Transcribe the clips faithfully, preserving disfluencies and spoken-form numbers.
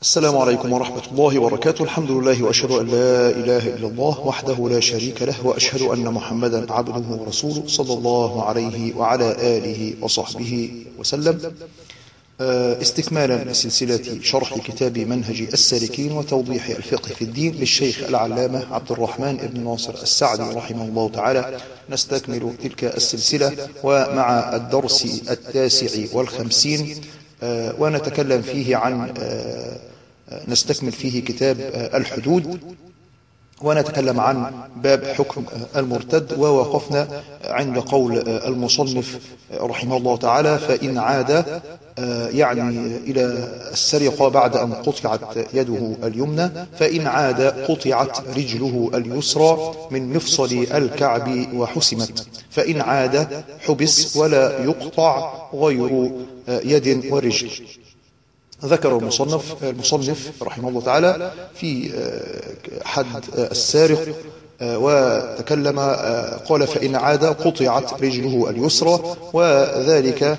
السلام عليكم ورحمة الله وبركاته. الحمد لله وأشهد أن لا إله إلا الله وحده لا شريك له، وأشهد أن محمدا عبده ورسوله صلى الله عليه وعلى آله وصحبه وسلم. استكمالا لسلسلة شرح كتاب منهج السالكين وتوضيح الفقه في الدين للشيخ العلامة عبد الرحمن بن ناصر السعدي رحمه الله تعالى، نستكمل تلك السلسلة ومع الدرس التاسع والخمسين، ونتكلم فيه عن نستكمل فيه كتاب الحدود، ونتكلم عن باب حكم المرتد، ووقفنا عند قول المصنف رحمه الله تعالى: فإن عاد يعني إلى السرقة بعد أن قطعت يده اليمنى، فإن عاد قطعت رجله اليسرى من مفصل الكعب وحسمت، فإن عاد حبس ولا يقطع غير يد ورجل. ذكر المصنف المصنف رحمه الله تعالى في حد السارق، وتكلم قال: فإن عاد قطعت رجله اليسرى، وذلك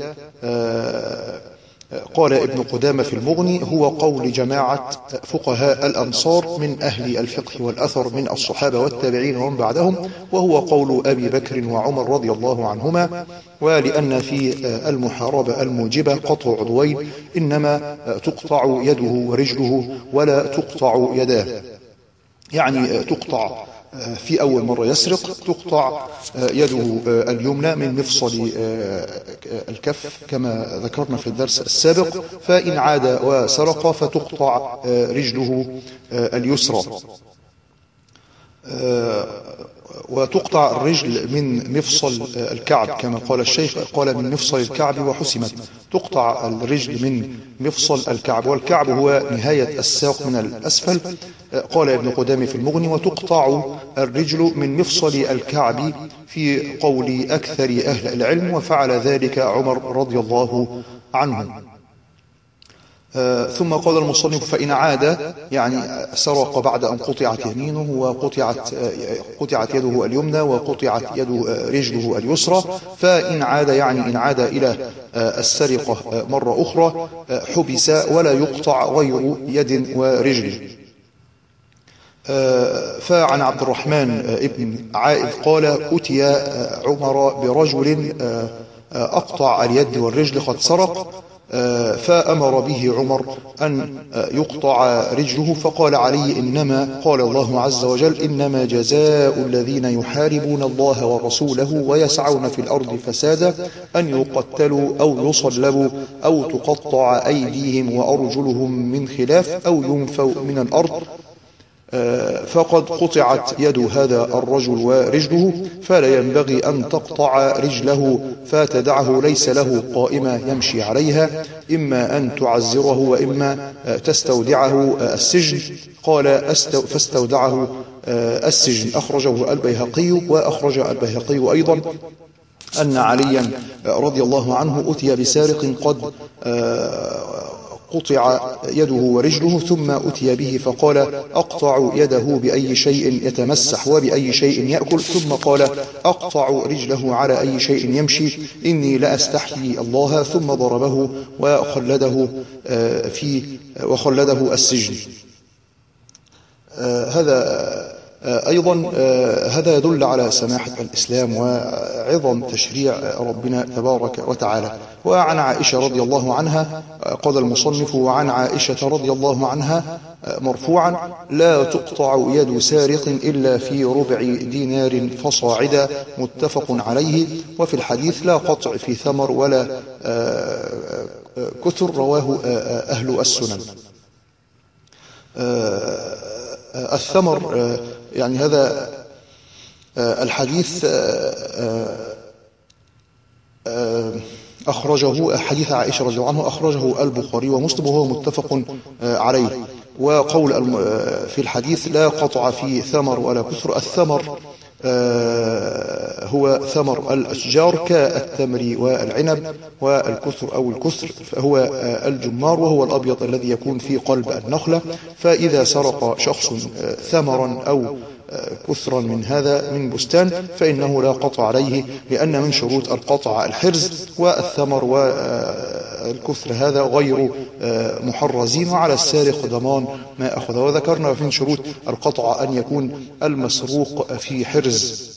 قال ابن قدامة في المغني هو قول جماعة فقهاء الأمصار من أهل الفقه والأثر من الصحابة والتابعين ومن بعدهم، وهو قول أبي بكر وعمر رضي الله عنهما. ولأن في المحاربة الموجبة قطع عضوين إنما تقطع يده ورجله ولا تقطع يداه، يعني تقطع في أول مرة يسرق تقطع يده اليمنى من مفصل الكف كما ذكرنا في الدرس السابق، فإن عاد وسرق فتقطع رجله اليسرى، وتقطع الرجل من مفصل الكعب كما قال الشيخ، قال من مفصل الكعب وحسمت. تقطع الرجل من مفصل الكعب، والكعب هو نهاية الساق من الأسفل، قال ابن قدامة في المغني: وتقطع الرجل من مفصل الكعب في قول أكثر أهل العلم، وفعل ذلك عمر رضي الله عنه. آه ثم قال المصنف: فإن عاد يعني سرق بعد أن قطعت يمينه وقطعت آه قطعت يده اليمنى وقطعت يده آه رجله اليسرى، فإن عاد يعني إن عاد إلى آه السرقة آه مرة أخرى آه حبس ولا يقطع غير يد ورجل. آه فعن عبد الرحمن آه ابن عائذ قال: أتي آه عمر برجل آه آه أقطع اليد والرجل قد سرق، فأمر به عمر أن يقطع رجله، فقال علي: إنما قال الله عز وجل: إنما جزاء الذين يحاربون الله ورسوله ويسعون في الأرض فسادا أن يقتلوا أو يصلبوا أو تقطع أيديهم وأرجلهم من خلاف أو ينفوا من الأرض. فقد قطعت يد هذا الرجل ورجله، فلا ينبغي أن تقطع رجله فتدعه ليس له قائمة يمشي عليها، إما أن تعزره وإما تستودعه السجن. قال: فاستودعه السجن. أخرجه البيهقي، وأخرج البيهقي أيضا أن عليا رضي الله عنه أتي بسارق قد قطع يده ورجله، ثم أتي به فقال: أقطع يده بأي شيء يتمسح وبأي شيء يأكل، ثم قال: أقطع رجله على أي شيء يمشي، إني لأستحيي الله، ثم ضربه وخلده في وخلده السجن. هذا أيضا هذا يدل على سماحة الإسلام وعظم تشريع ربنا تبارك وتعالى. وعن عائشة رضي الله عنها قال المصنف: وعن عائشة رضي الله عنها مرفوعا: لا تقطع يد سارق إلا في ربع دينار فصاعدا، متفق عليه. وفي الحديث: لا قطع في ثمر ولا كثر، رواه أهل السنن. الثمر يعني هذا الحديث أخرجه حديث عائشة رضي الله عنه أخرجه البخاري ومسلم وهو متفق عليه. وقول في الحديث: لا قطع في ثمر ولا كثر. الثمر هو ثمر الأشجار كالتمر والعنب، والكثر أو الكثر هو الجمار، وهو الأبيض الذي يكون في قلب النخلة. فإذا سرق شخص ثمرا أو كثرا من هذا من بستان فإنه لا قطع عليه، لأن من شروط القطع الحرز، والثمر والكثر هذا غير محرزين، وعلى السارق ضمان ما أخذ. وذكرنا من شروط القطع أن يكون المسروق في حرز،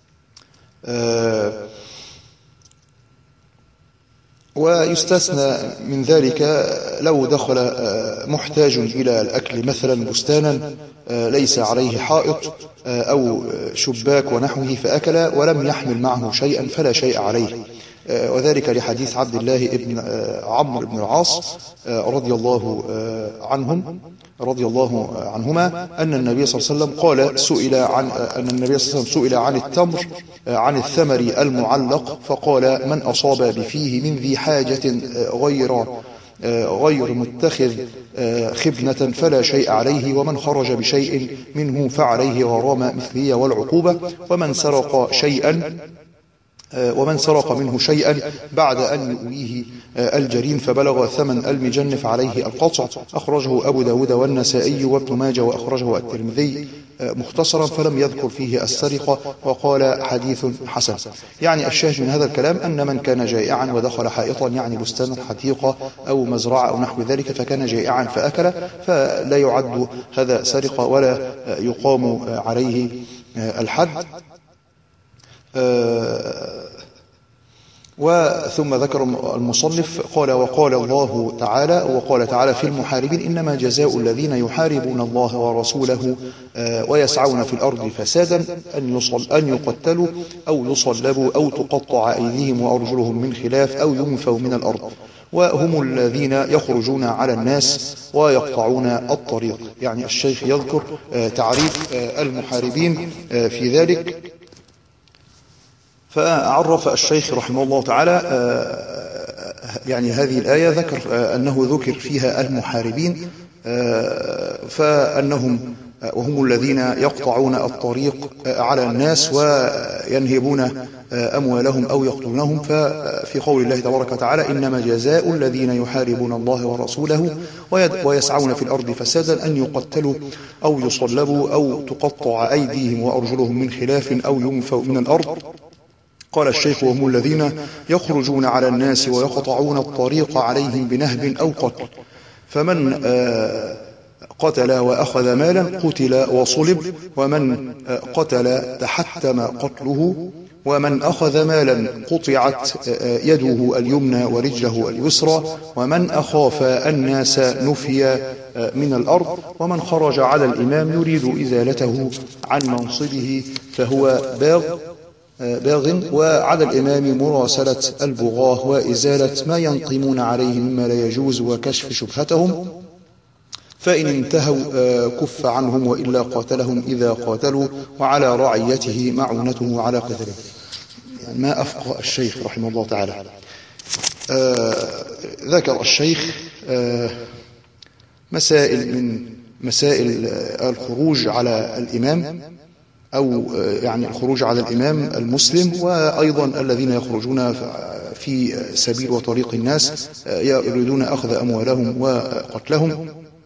ويستثنى من ذلك لو دخل محتاج إلى الأكل مثلا بستانا ليس عليه حائط أو شباك ونحوه فأكل ولم يحمل معه شيئا فلا شيء عليه، وذلك لحديث عبد الله بن عمرو بن العاص رضي الله عنهم رضي الله عنهما أن النبي صلى الله عليه وسلم قال سئل عن أن النبي صلى الله عليه وسلم سئل عن التمر عن الثمر المعلق فقال من أصاب بفيه من ذي حاجة غير غير متخذ خبنة فلا شيء عليه، ومن خرج بشيء منه فعليه غرامة مثلية والعقوبة، ومن سرق شيئا ومن سرق منه شيئا بعد أن يؤويه الجرين فبلغ ثمن المجنف عليه القطع. أخرجه أبو داود والنسائي وابن ماجه، وأخرجه الترمذي مختصرا فلم يذكر فيه السرقة وقال حديث حسن. يعني الشاهد من هذا الكلام أن من كان جائعا ودخل حائطا يعني بستان حديقة أو مزرعة أو نحو ذلك فكان جائعا فأكل فلا يعد هذا سرقة ولا يقام عليه الحد. وثم ذكر المصنف قال وقال الله تعالى وقال تعالى في المحاربين إنما جزاء الذين يحاربون الله ورسوله ويسعون في الأرض فسادا أن يصل أن يقتلوا أو يصلبوا أو تقطع أيديهم وأرجلهم من خلاف أو ينفوا من الأرض، وهم الذين يخرجون على الناس ويقطعون الطريق. يعني الشيخ يذكر تعريف المحاربين في ذلك، فعرف الشيخ رحمه الله تعالى يعني هذه الآية ذكر أنه ذكر فيها المحاربين فأنهم وهم الذين يقطعون الطريق على الناس وينهبون أموالهم أو يقتلونهم. ففي قول الله تبارك وتعالى إنما جزاء الذين يحاربون الله ورسوله ويسعون في الأرض فسادا أن يقتلوا أو يصلبوا أو تقطع أيديهم وأرجلهم من خلاف أو ينفوا من الأرض. قال الشيخ وهم الذين يخرجون على الناس ويقطعون الطريق عليهم بنهب أو قتل، فمن قتل وأخذ مالا قتل وصلب، ومن قتل تحتم قتله، ومن أخذ مالا قطعت يده اليمنى ورجله اليسرى، ومن أخاف الناس نفي من الأرض، ومن خرج على الإمام يريد إزالته عن منصبه فهو باغ باغ وعلى الإمام مراسلة البغاة وإزالة ما ينقمون عليه مما لا يجوز وكشف شبهتهم، فإن انتهوا كف عنهم وإلا قاتلهم إذا قاتلوا، وعلى رعيته معونته على قتله. يعني ما أفقه الشيخ رحمه الله تعالى. آه ذكر الشيخ آه مسائل من مسائل الخروج على الإمام أو يعني الخروج على الإمام المسلم، وأيضا الذين يخرجون في سبيل وطريق الناس يريدون أخذ أموالهم وقتلهم.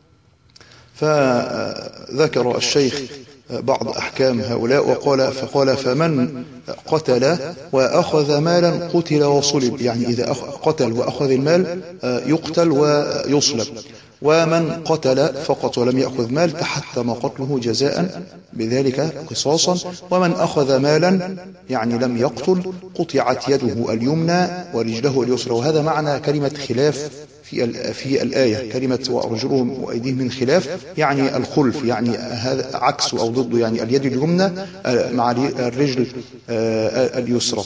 فذكر الشيخ بعض أحكام هؤلاء وقال فقال فمن قتل وأخذ مالا قتل وصلب، يعني إذا قتل وأخذ المال يقتل ويصلب، ومن قتل فقط ولم يأخذ مال تحتم قتله جزاء بذلك قصاصا، ومن أخذ مالا يعني لم يقتل قطعت يده اليمنى ورجله اليسرى. وهذا معنى كلمة خلاف في في الآية، كلمة وأرجلهم وأيديهم من خلاف يعني الخلف، يعني هذا عكسه أو ضده، يعني اليد اليمنى مع الرجل اليسرى.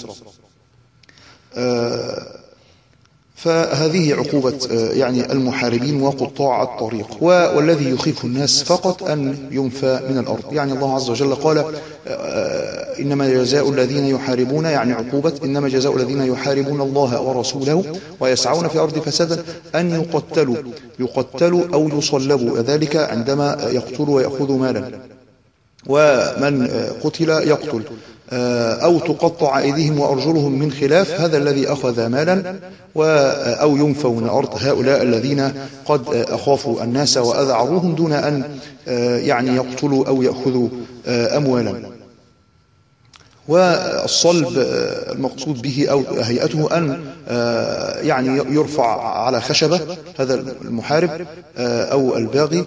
فهذه عقوبة يعني المحاربين وقطاع الطريق. والذي يخيف الناس فقط أن ينفى من الأرض. يعني الله عز وجل قال إنما جزاء الذين يحاربون، يعني عقوبة إنما جزاء الذين يحاربون الله ورسوله ويسعون في الأرض فسادا أن يقتلوا يقتلوا أو يصلبوا، ذلك عندما يقتلوا ويأخذوا مالا، ومن قتل يقتل أو تقطع أيديهم وأرجلهم من خلاف، هذا الذي أخذ مالا، أو ينفوا من الأرض، هؤلاء الذين قد أخافوا الناس وأذعروهم دون أن يعني يقتلوا أو يأخذوا أموالا. والصلب المقصود به أو هيئته أن يعني يرفع على خشبة هذا المحارب أو الباغي،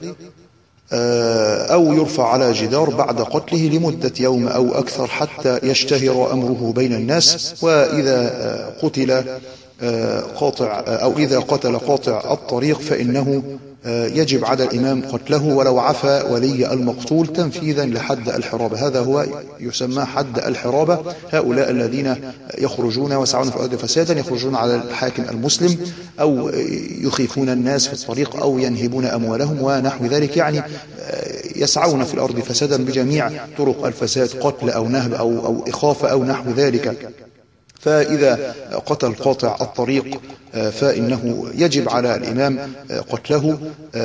أو يرفع على جدار بعد قتله لمدة يوم أو أكثر حتى يشتهر أمره بين الناس. وإذا قتل قاطع أو إذا قتل قاطع الطريق فإنه يجب على الإمام قتله ولو عفى ولي المقتول تنفيذا لحد الحرابة. هذا هو يسمى حد الحرابة. هؤلاء الذين يخرجون ويسعون في الأرض فسادا، يخرجون على الحاكم المسلم أو يخيفون الناس في الطريق أو ينهبون أموالهم ونحو ذلك، يعني يسعون في الأرض فسادا بجميع طرق الفساد، قتل أو نهب أو, أو إخافة أو نحو ذلك. فإذا قتل قاطع الطريق فإنه يجب على الإمام قتله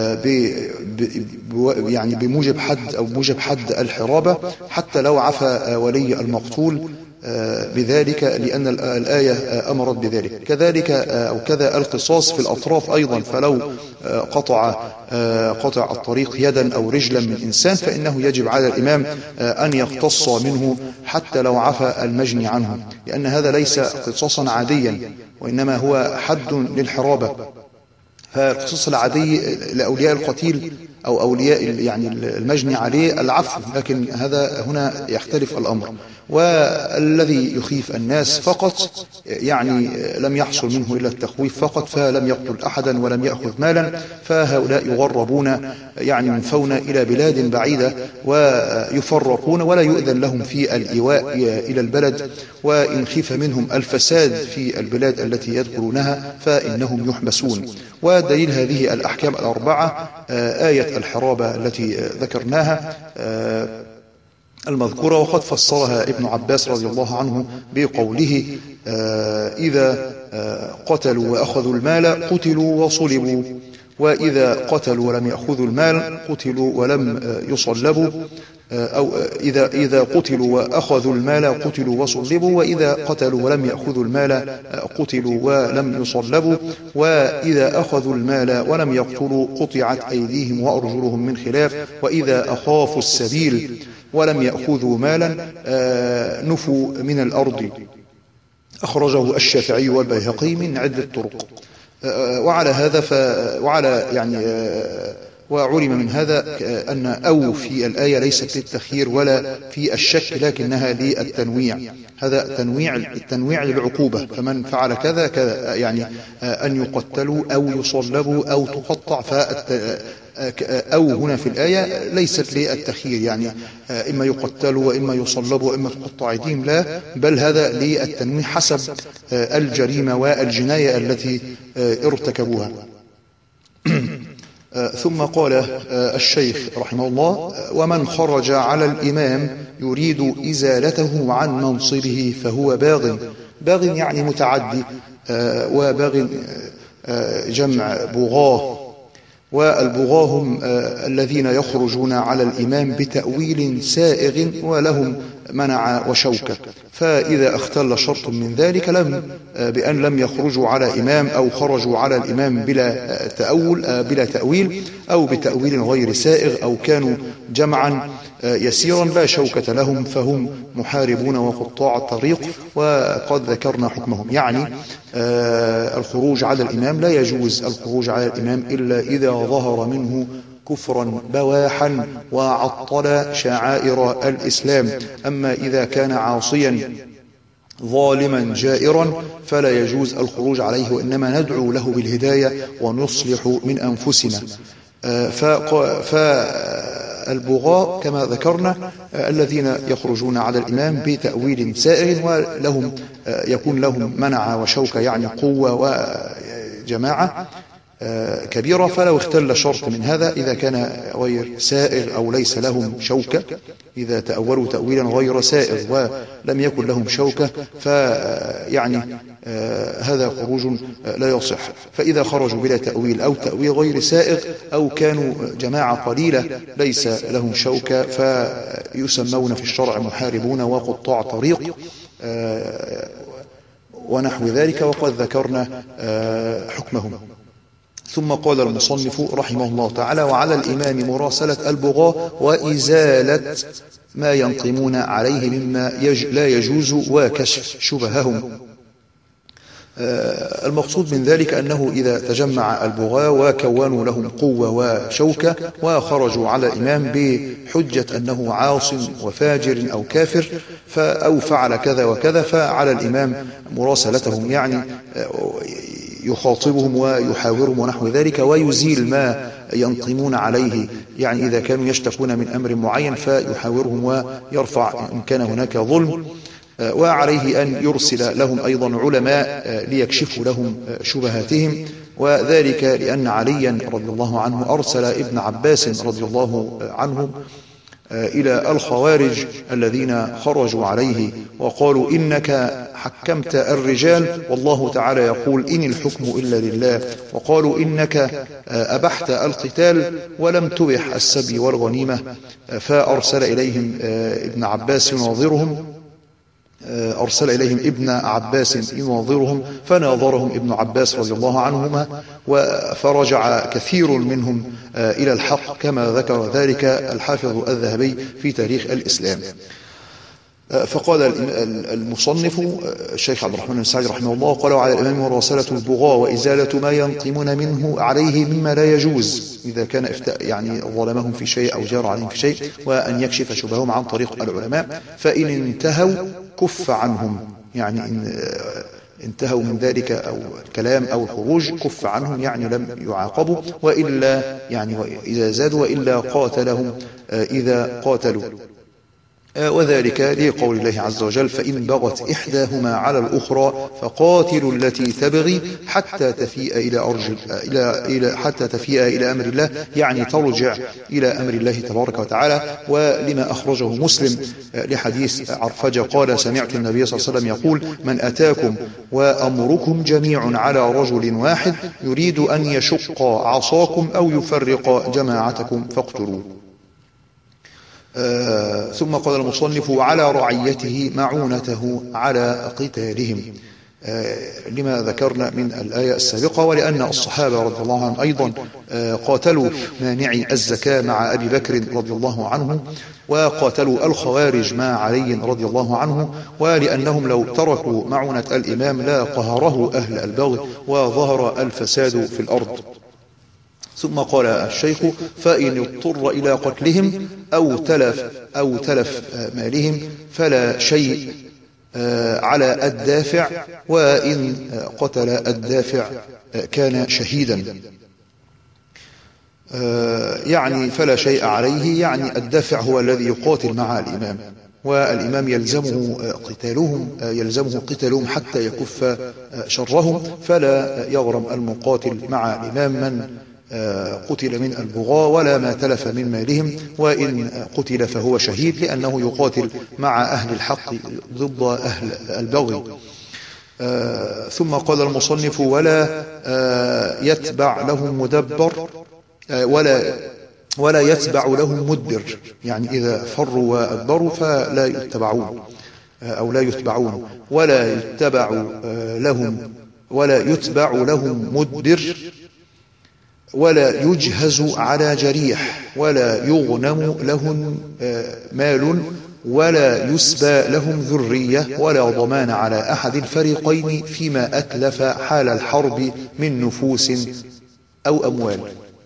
يعني بموجب حد أو موجب حد الحرابة، حتى لو عفى ولي المقتول بذلك، لأن الآية أمرت بذلك. كذلك أو كذا القصاص في الأطراف أيضا، فلو قطع قطع الطريق يدا أو رجلا من إنسان فإنه يجب على الإمام أن يقتص منه حتى لو عفى المجني عنه، لأن هذا ليس قصاصا عاديا وإنما هو حد للحرابة. فالقصاص العادي لأولياء القتيل أو أولياء يعني المجني عليه العفو، لكن هذا هنا يختلف الأمر. والذي يخيف الناس فقط يعني لم يحصل منه إلا التخويف فقط، فلم يقتل أحدا ولم يأخذ مالا، فهؤلاء يغربون يعني ينفون إلى بلاد بعيدة ويفرقون ولا يؤذن لهم في الإيواء إلى البلد، وإن خيف منهم الفساد في البلاد التي يدخلونها فإنهم يحبسون. ودليل هذه الأحكام الأربعة آية الحرابة التي ذكرناها المذكورة، وقد فسرها ابن عباس رضي الله عنه بقوله إذا قتلوا وأخذوا المال قتلوا وصلبوا، وإذا قتلوا ولم يأخذوا المال قتلوا ولم يصلبوا، أو إذا إذا قتلوا وأخذوا المال قتلوا وصلبوا، وإذا قتلوا ولم يأخذوا المال قتلوا ولم يصلبوا، وإذا أخذوا المال ولم يقتلوا قطعت أيديهم وأرجلهم من خلاف، وإذا أخافوا السبيل ولم يأخذوا مالا نفوا من الأرض. أخرجه الشافعي والبيهقي من عدة طرق. وعلى هذا ف وعلى يعني وعلم من هذا أن أو في الآية ليست للتخيير ولا في الشك، لكنها للتنويع. هذا تنويع التنويع للعقوبة، فمن فعل كذا كذا يعني أن يقتلوا أو يصلبوا أو تقطع، أو هنا في الآية ليست للتخيير يعني إما يقتلوا وإما يصلبوا وإما تقطع أيديهم، لا، بل هذا للتنويع حسب الجريمة والجناية التي ارتكبوها. ثم قال الشيخ رحمه الله: ومن خرج على الإمام يريد إزالته عن منصبه فهو باغ. باغ يعني متعدي، وباغ جمع بغاه، والبغاة هم الذين يخرجون على الإمام بتأويل سائغ ولهم منع وشوكة، فإذا اختل شرط من ذلك لم بأن لم يخرجوا على إمام أو خرجوا على الإمام بلا تأول بلا تأويل أو بتأويل غير سائغ أو كانوا جمعا يسيرا لا شوكة لهم فهم محاربون وقطاع الطريق، وقد ذكرنا حكمهم. يعني الخروج على الإمام لا يجوز الخروج على الإمام إلا إذا ظهر منه كفرا بواحا وعطل شعائر الإسلام. أما إذا كان عاصيا ظالما جائرا فلا يجوز الخروج عليه، وإنما ندعو له بالهداية ونصلح من أنفسنا. فالبغاء كما ذكرنا الذين يخرجون على الإمام بتأويل سائر ولهم يكون لهم منع وشوكة يعني قوة وجماعة، كبيرة، فلو اختل شرط من هذا إذا كان غير سائغ أو ليس لهم شوكة، إذا تأولوا تأويلا غير سائغ ولم يكن لهم شوكة فيعني هذا خروج لا يصح. فإذا خرجوا بلا تأويل أو تأويل غير سائغ أو كانوا جماعة قليلة ليس لهم شوكة فيسمون في الشرع محاربون وقطاع طريق ونحو ذلك، وقد ذكرنا حكمهم. ثم قال المصنف رحمه الله تعالى: وعلى الإمام مراسلة البغاة وإزالة ما ينقمون عليه مما يج لا يجوز وكشف شبههم. المقصود من ذلك أنه إذا تجمع البغاة وكونوا لهم قوة وشوكة وخرجوا على الإمام بحجة أنه عاص وفاجر أو كافر أو فعل كذا وكذا، فعلى الإمام مراسلتهم، يعني يخاطبهم ويحاورهم ونحو ذلك، ويزيل ما ينقمون عليه، يعني إذا كانوا يشتكون من أمر معين فيحاورهم ويرفع إن كان هناك ظلم. وعليه أن يرسل لهم أيضا علماء ليكشفوا لهم شبهاتهم، وذلك لأن عليا رضي الله عنه أرسل ابن عباس رضي الله عنه إلى الخوارج الذين خرجوا عليه وقالوا: إنك حكمت الرجال والله تعالى يقول إن الحكم إلا لله، وقالوا: إنك أبحت القتال ولم تبح السبي والغنيمة. فأرسل إليهم ابن عباس يناظرهم أرسل إليهم ابن عباس يناظرهم فناظرهم ابن عباس رضي الله عنهما، فرجع كثير منهم إلى الحق كما ذكر ذلك الحافظ الذهبي في تاريخ الإسلام. فقال المصنف الشيخ عبد الرحمن بن سعدي رحمه الله: قال: على الإمام مراسلة البغاة وإزالة ما ينقمون منه عليه مما لا يجوز، إذا كان افتاء يعني ظلمهم في شيء أو جار عليهم في شيء، وأن يكشف شبههم عن طريق العلماء، فإن انتهوا كف عنهم، يعني إن انتهوا من ذلك أو الكلام أو الخروج كف عنهم، يعني لم يعاقبوا، وإلا يعني إذا زادوا وإلا قاتلهم إذا قاتلوا. وذلك لقول الله عز وجل: فإن بغت إحداهما على الأخرى فقاتلوا التي تبغي حتى تفيء إلى أرجل إلى إلى حتى تفيء إلى أمر الله، يعني ترجع إلى أمر الله تبارك وتعالى. ولما أخرجه مسلم لحديث عرفجة قال: سمعت النبي صلى الله عليه وسلم يقول: من أتاكم وأمركم جميع على رجل واحد يريد أن يشق عصاكم أو يفرق جماعتكم فاقتلوه. آه ثم قال المصنف: وعلى رعيته معونته على قتالهم، آه لما ذكرنا من الآية السابقة، ولأن الصحابة رضي الله عنهم أيضا آه قاتلوا مانعي الزكاة مع أبي بكر رضي الله عنه، وقاتلوا الخوارج مع علي رضي الله عنه، ولأنهم لو تركوا معونة الإمام لا قهره أهل البغي وظهر الفساد في الأرض. ثم قال الشيخ: فإن اضطر إلى قتلهم أو تلف أو تلف مالهم فلا شيء على الدافع، وإن قتل الدافع كان شهيدا. يعني فلا شيء عليه، يعني الدافع هو الذي يقاتل مع الإمام، والإمام يلزمه قتالهم يلزمه قتالهم حتى يكف شرهم، فلا يغرم المقاتل مع الإمام من قتل من البغاة ولا ما تلف من مالهم، وإن قتل فهو شهيد لأنه يقاتل مع أهل الحق ضد أهل البغي. ثم قال المصنف: ولا يتبع لهم مدبر ولا ولا يتبع لهم مدبر، يعني إذا فروا وأدبروا فلا يتبعون أو لا يتبعون، ولا يتبع لهم ولا يتبع لهم مدبر، ولا يجهز على جريح، ولا يغنم لهم مال، ولا يسبى لهم ذرية، ولا ضمان على أحد الفريقين فيما أتلف حال الحرب من نفوس أو أموال.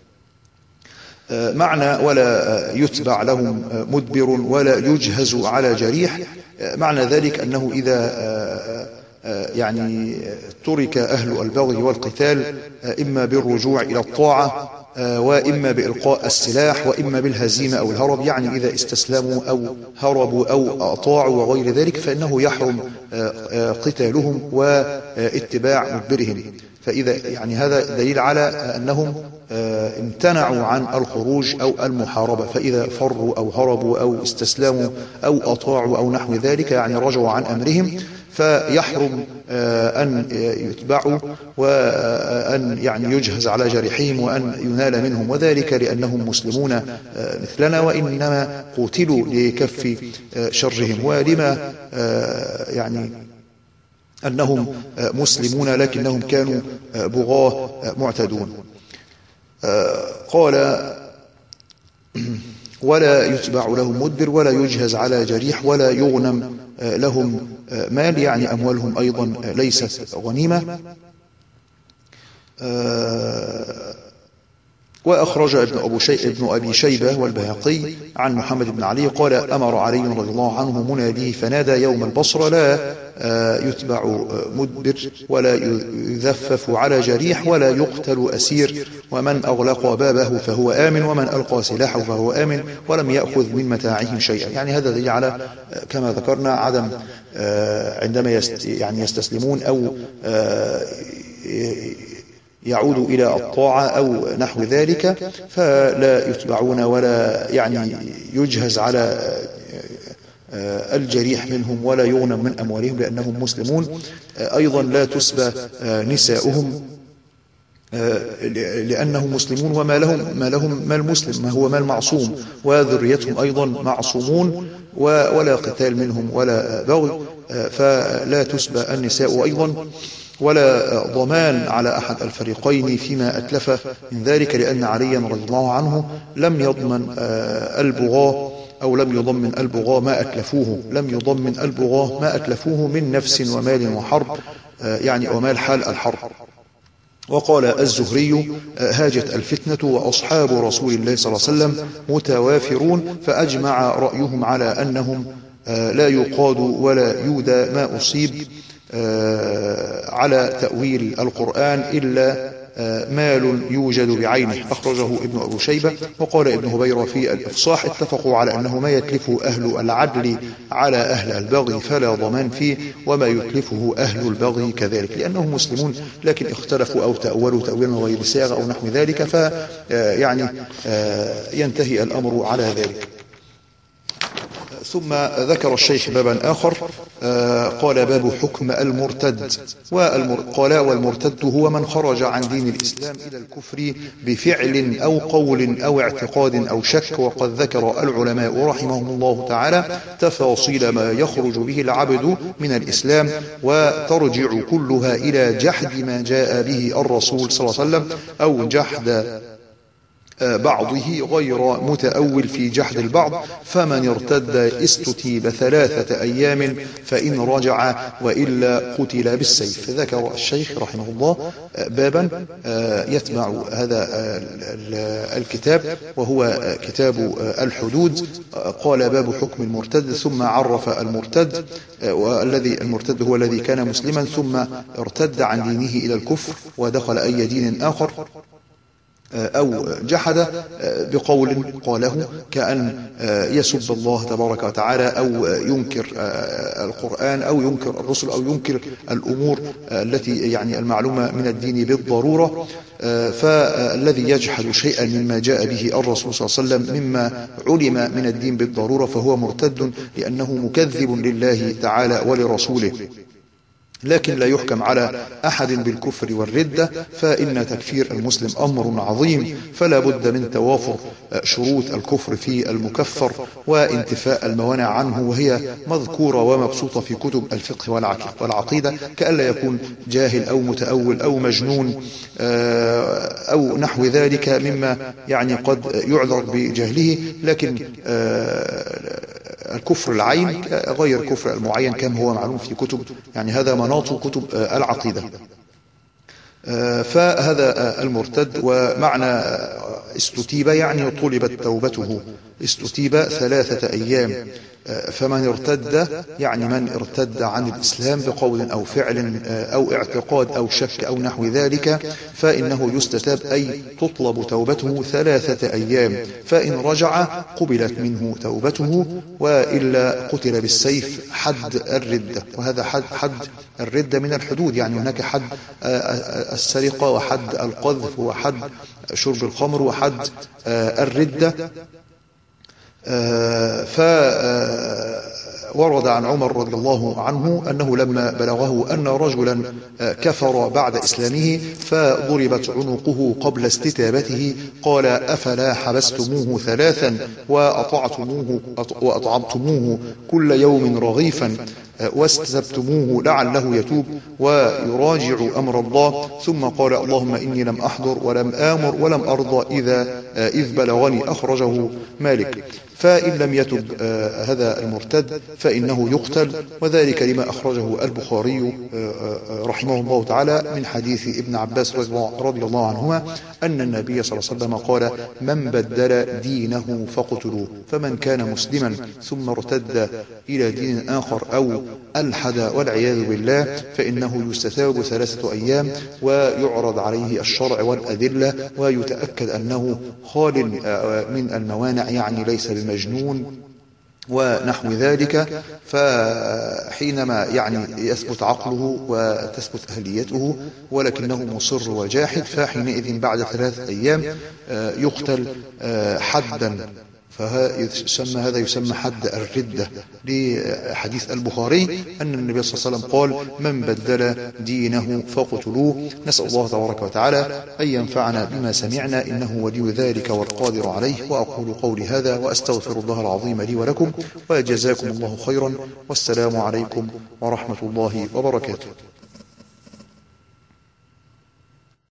معنى ولا يتبع لهم مدبر ولا يجهز على جريح، معنى ذلك أنه إذا يعني ترك أهل البغي والقتال إما بالرجوع إلى الطاعة وإما بإلقاء السلاح وإما بالهزيمة أو الهرب، يعني إذا استسلموا أو هربوا أو أطاعوا وغير ذلك فإنه يحرم قتالهم واتباع مدبرهم. فإذا يعني هذا دليل على أنهم امتنعوا عن الخروج أو المحاربة، فإذا فروا أو هربوا أو استسلموا أو أطاعوا أو نحو ذلك يعني رجعوا عن أمرهم، فيحرم أن يتبعوا وأن يعني يجهز على جريحهم وأن ينال منهم، وذلك لأنهم مسلمون مثلنا وإنما قتلوا لكف شرهم، ولما يعني أنهم مسلمون لكنهم كانوا بغاة معتدون. قال ولا يتبع لهم مدبر ولا يجهز على جريح ولا يغنم لهم مال، يعني أموالهم أيضا ليست غنيمة. وأخرج ابن, أبو شي... ابن أبي شيبة والبيهقي عن محمد بن علي قال أمر علي رضي الله عنه مناديه فنادى يوم البصرة لا يتبع مدبر ولا يذفف على جريح ولا يقتل أسير، ومن أغلق بابه فهو آمن ومن ألقى سلاحه فهو آمن ولم يأخذ من متاعهم شيئا. يعني هذا دليل على كما ذكرنا عدم عندما يست... يعني يستسلمون أو يعودوا إلى الطاعة أو نحو ذلك فلا يتبعون ولا يعني يجهز على الجريح منهم ولا يغنم من أموالهم لأنهم مسلمون. أيضا لا تسبى نساؤهم لأنهم مسلمون وما لهم ما لهم ما المسلم ما هو ما المعصوم، وذريتهم أيضا معصومون ولا قتال منهم ولا بغي، فلا تسبى النساء أيضا، ولا ضمان على أحد الفريقين فيما أتلف من ذلك، لأن عليا رضي الله عنه لم يضمن البغاة أو لم يضمن البغاة ما أتلفوه لم يضمن البغاة ما أتلفوه من نفس ومال وحرب، يعني ومال حال الحرب. وقال الزهري هاجت الفتنة وأصحاب رسول الله صلى الله عليه وسلم متوافرون، فأجمع رأيهم على أنهم لا يقاد ولا يودى ما أصيب على تأويل القرآن إلا مال يوجد بعينه. أخرجه ابن أبو شيبة. وقال ابن هبيرة في الإفصاح اتفقوا على أنه ما يتلفه أهل العدل على أهل البغي فلا ضمان فيه، وما يتلفه أهل البغي كذلك، لأنهم مسلمون لكن اختلفوا أو تأولوا تأويلا غير ساغ أو نحو ذلك، فيعني ينتهي الأمر على ذلك. ثم ذكر الشيخ بابا آخر قال باب حكم المرتد. قال والمرتد هو من خرج عن دين الإسلام إلى الكفر بفعل أو قول أو اعتقاد أو شك. وقد ذكر العلماء رحمهم الله تعالى تفاصيل ما يخرج به العبد من الإسلام، وترجع كلها إلى جحد ما جاء به الرسول صلى الله عليه وسلم أو جحد بعضه غير متأول في جحد البعض. فمن ارتد استتيب ثلاثة أيام فإن رجع وإلا قتل بالسيف. ذكر الشيخ رحمه الله بابا يتبع هذا الكتاب وهو كتاب الحدود. قال باب حكم المرتد، ثم عرف المرتد، والذي المرتد هو الذي كان مسلما ثم ارتد عن دينه إلى الكفر ودخل أي دين آخر أو جحد بقول قاله كأن يسب الله تبارك وتعالى أو ينكر القرآن أو ينكر الرسل أو ينكر الأمور التي يعني المعلومة من الدين بالضرورة. فالذي يجحد شيئا مما جاء به الرسول صلى الله عليه وسلم مما علم من الدين بالضرورة فهو مرتد، لأنه مكذب لله تعالى ولرسوله. لكن لا يحكم على أحد بالكفر والردة، فإن تكفير المسلم أمر عظيم، فلا بد من توافر شروط الكفر في المكفر وانتفاء الموانع عنه، وهي مذكورة ومبسوطة في كتب الفقه والعقيدة، كألا يكون جاهل أو متأول أو مجنون أو نحو ذلك مما يعني قد يعذر بجهله. لكن الكفر العين غير كفر المعين كما هو معلوم في كتب يعني هذا مناط كتب العقيدة. فهذا المرتد. ومعنى استتيب يعني طلبت توبته، استتيب ثلاثة أيام فمن ارتد يعني من ارتد عن الإسلام بقول أو فعل أو اعتقاد أو شك أو نحو ذلك فإنه يستتاب، أي تطلب توبته ثلاثة أيام، فإن رجع قبلت منه توبته، وإلا قتل بالسيف حد الردة. وهذا حد, حد الردة من الحدود، يعني هناك حد السرقة وحد القذف وحد شرب الخمر وحد الردة. فورد عن عمر رضي الله عنه أنه لما بلغه أن رجلا كفر بعد إسلامه فضربت عنقه قبل استتابته قال: أفلا حبستموه ثلاثا وأطعتموه, وأطعمتموه كل يوم رغيفا واستتبتموه لعله يتوب ويراجع أمر الله؟ ثم قال: اللهم إني لم أحضر ولم آمر ولم أرضى إذا إذ بلغني. أخرجه مالك. فإن لم يتب هذا المرتد فإنه يقتل، وذلك لما أخرجه البخاري رحمه الله تعالى من حديث ابن عباس رضي الله عنهما أن النبي صلى الله عليه وسلم قال: من بدل دينه فاقتلوه. فمن كان مسلما ثم ارتد إلى دين آخر أو ألحد والعياذ بالله فإنه يستتاب ثلاثة أيام ويعرض عليه الشرع والأدلة ويتأكد أنه خال من الموانع، يعني ليس بمجنون ونحو ذلك. فحينما يعني يثبت عقله وتثبت أهليته ولكنه مصر وجاحد فحينئذ بعد ثلاثة أيام يقتل حدا، فيسمى هذا يسمى حد الردة، لحديث البخاري أن النبي صلى الله عليه وسلم قال: من بدل دينه فاقتلوه. نسأل الله تبارك وتعالى أن ينفعنا بما سمعنا، إنه ولي ذلك والقادر عليه. وأقول قولي هذا وأستغفر الله العظيم لي ولكم، وجزاكم الله خيرا، والسلام عليكم ورحمة الله وبركاته.